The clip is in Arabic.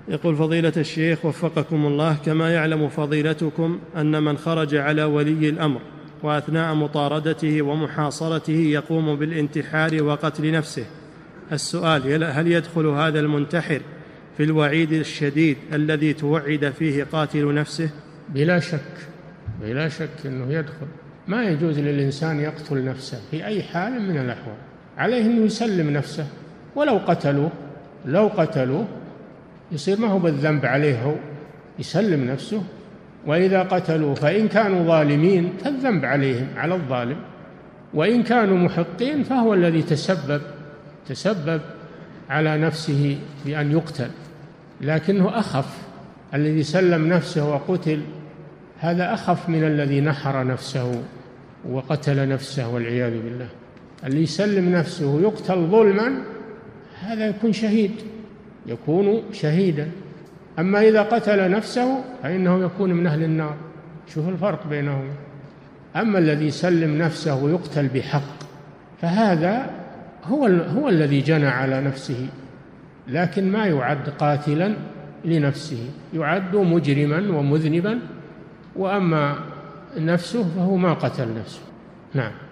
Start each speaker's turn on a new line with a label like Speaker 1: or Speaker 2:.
Speaker 1: يقول فضيلة الشيخ وفقكم الله، كما يعلم فضيلتكم أن من خرج على ولي الأمر وأثناء مطاردته ومحاصرته يقوم بالانتحار وقتل نفسه، السؤال: هل يدخل هذا المنتحر في الوعيد الشديد الذي توعد فيه قاتل نفسه؟
Speaker 2: بلا شك، بلا شك أنه يدخل. ما يجوز للإنسان يقتل نفسه في أي حال من الأحوال، عليه أنه يسلم نفسه. ولو قتلوه يصير ما هو بالذنب عليه، هو يسلم نفسه. وإذا قتلوا فإن كانوا ظالمين فالذنب عليهم، على الظالم، وإن كانوا محقين فهو الذي تسبب على نفسه بأن يقتل. لكنه أخف، الذي سلم نفسه وقتل هذا أخف من الذي نحر نفسه وقتل نفسه والعياذ بالله. اللي يسلم نفسه يقتل ظلما هذا يكون شهيدا. أما إذا قتل نفسه فإنه يكون من أهل النار. شوف الفرق بينهم. أما الذي يسلم نفسه ويقتل بحق فهذا هو الذي جنى على نفسه، لكن ما يعد قاتلا لنفسه، يعد مجرما ومذنبا. وأما نفسه فهو ما قتل نفسه. نعم.